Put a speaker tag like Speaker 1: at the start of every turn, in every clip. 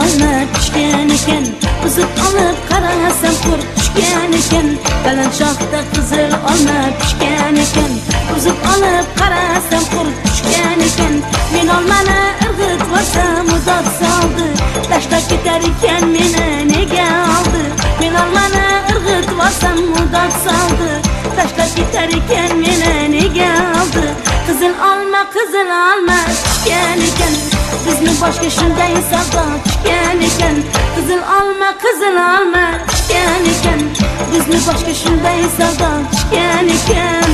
Speaker 1: olma pishgan ekan, uzib olib qarasam qurib tushgan ekan. Qalanchoqda qizil olma pishgan ekan, uzib olib qarasam qurib tushgan ekan. Men olmani irg'itvorsam udod soldi, tashlab ketar ekan meni nega oldi. Men olmani irg'itvorsam udod soldi, tashlab ketar ekan meni nega oldi. Qizil olma pishgan ekan, bizni boshga shunday savdo tushgan ekan. Qizil olma pishgan ekan, bizni boshga shunday savdo tushgan ekan.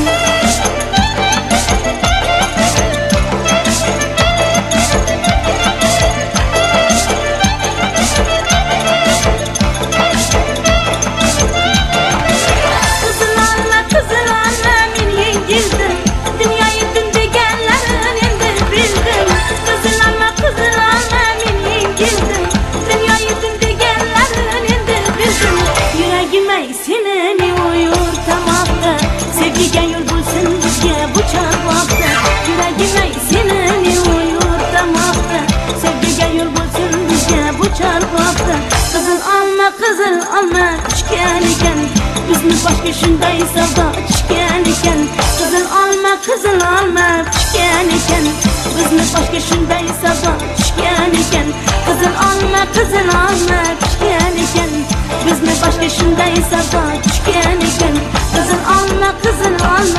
Speaker 1: Seni uyurtamoqda, sevgiga yo'l bo'lsin bizga bu chorvoqda. Yuragimay seni uyurtamoqda, sevgiga yo'l bo'lsin bizga bu chorvoqda. Qizil olma pishgan ekan, bizni boshga shunday savdo tushgan ekan. Qizil olma pishgan ekan, bizni boshga shunday savdo tushgan ekan. Qizil olma pishgan ekan, bizni boshga shunday savdo tushgan ekan. Qizil olma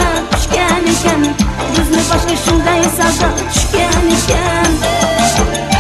Speaker 1: pishgan ekan, bizni boshga shunday savdo tushgan ekan.